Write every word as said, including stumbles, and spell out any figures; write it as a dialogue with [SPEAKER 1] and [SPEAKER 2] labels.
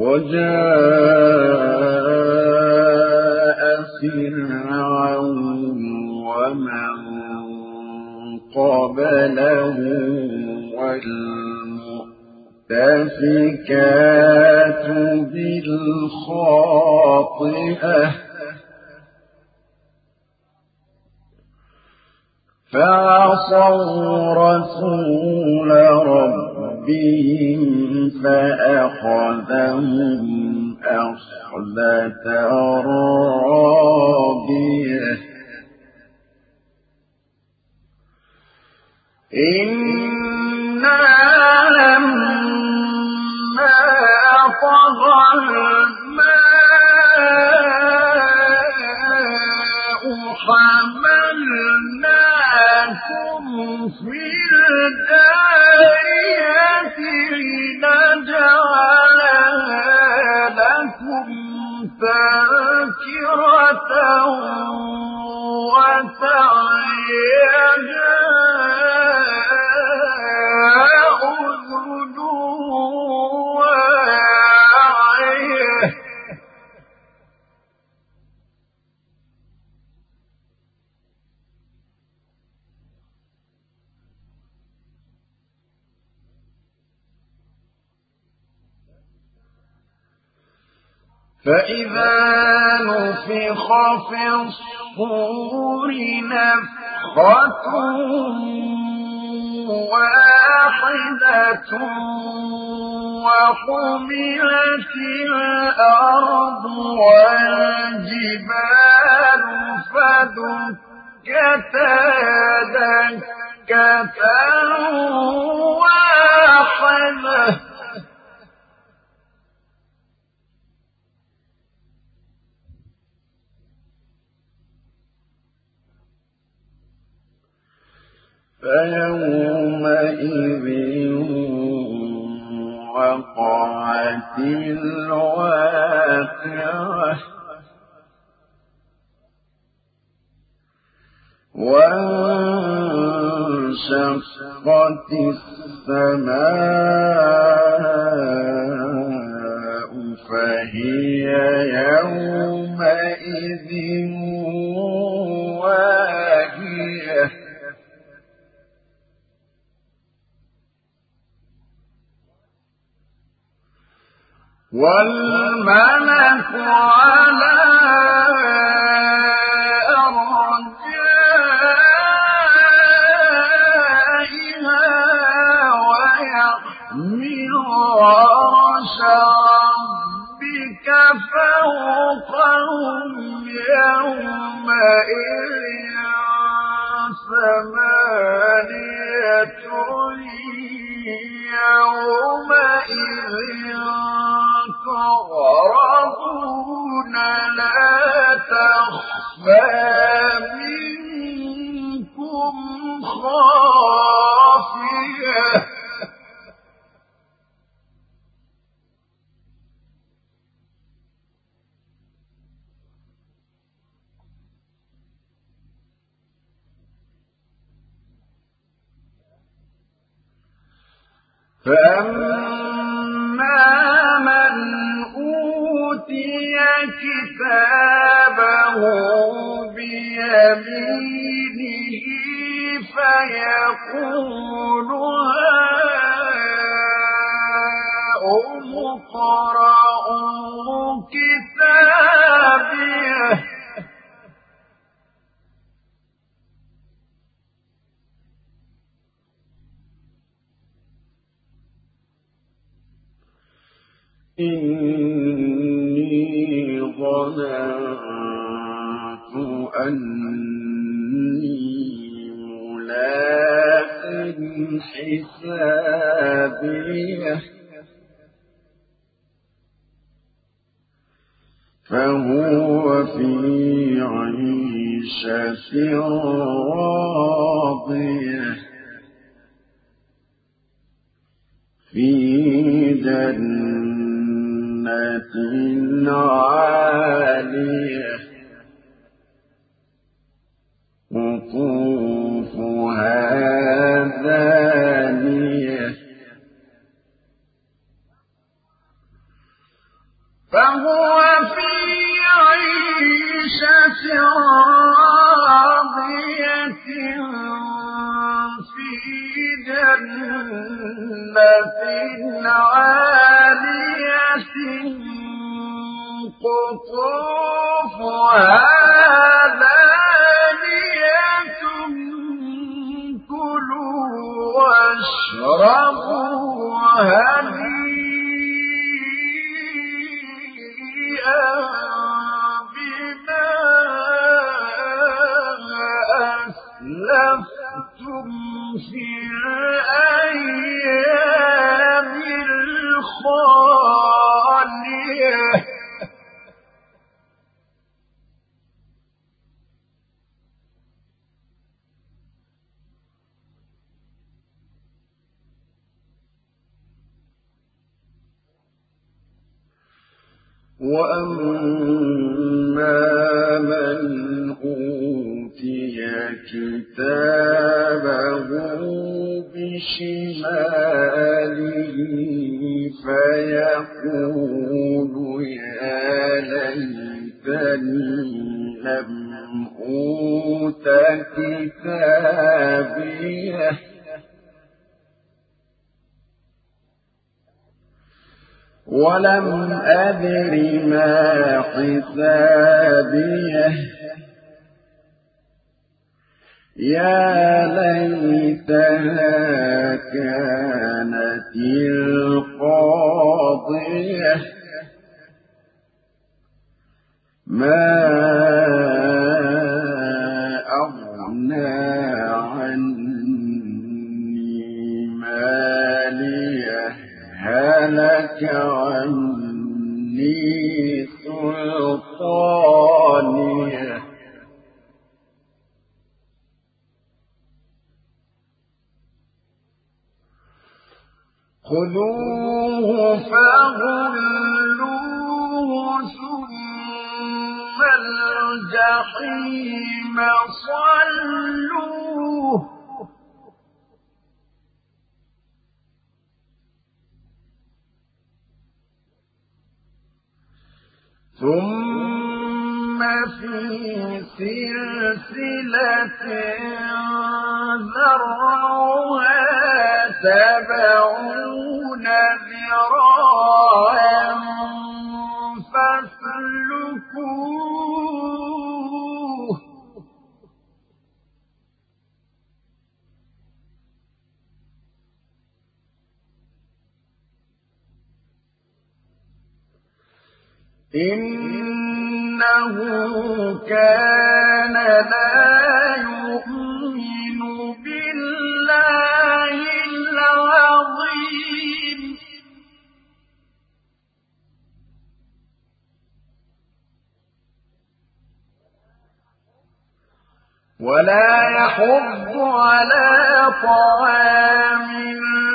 [SPEAKER 1] وجاء فرعون ومن قبله والمؤتفكات بالخاطئة فعصوا رسول ربهم فأخذهم أخذة رابية إنا لما طغى الماء حملناكم في الجارية لنجعلها لكم تذكرة وتعيها أذن واعية فإذا نفخ في الصور نفخة واحدة وحملت الأرض والجبال فدكتا دكة واحدة فيومئذ وقعت الواقعة وانشقت السماء فهي يومئذ واهية والملك على أرجائها ويحمل عرش ربك فوقهم يومئذ ثمانية يومئذ تعرضون لا تخفى منكم خافية فأما من أوتي كتابه بيمينه فيقول هاؤم اقرءوا كتابيه إني ظننت أني ملاق حسابيه فهو في عيشة راضية في جنة عالية قطوفها دانية فهو في عيشة راضية في جنة عالية قطوفها دانية كلوا واشربوا هنيئا بما أسلفتم في الأيام الخالية وأما من أوتي كتابه بشماله فيقول يا ليتني لم أوت كتابيه ولم أدر ما حسابيه يا ليتها كانت القاضية ما أغنى عني ماليه هلك عني سلطانيه خذوه فغلوه ثم الجحيم صلوه ثم في سلسلة ذرعها سبعون ذراعا فاسلكوه إنه كان لا يؤمن بالله العظيم ولا يحض على طعام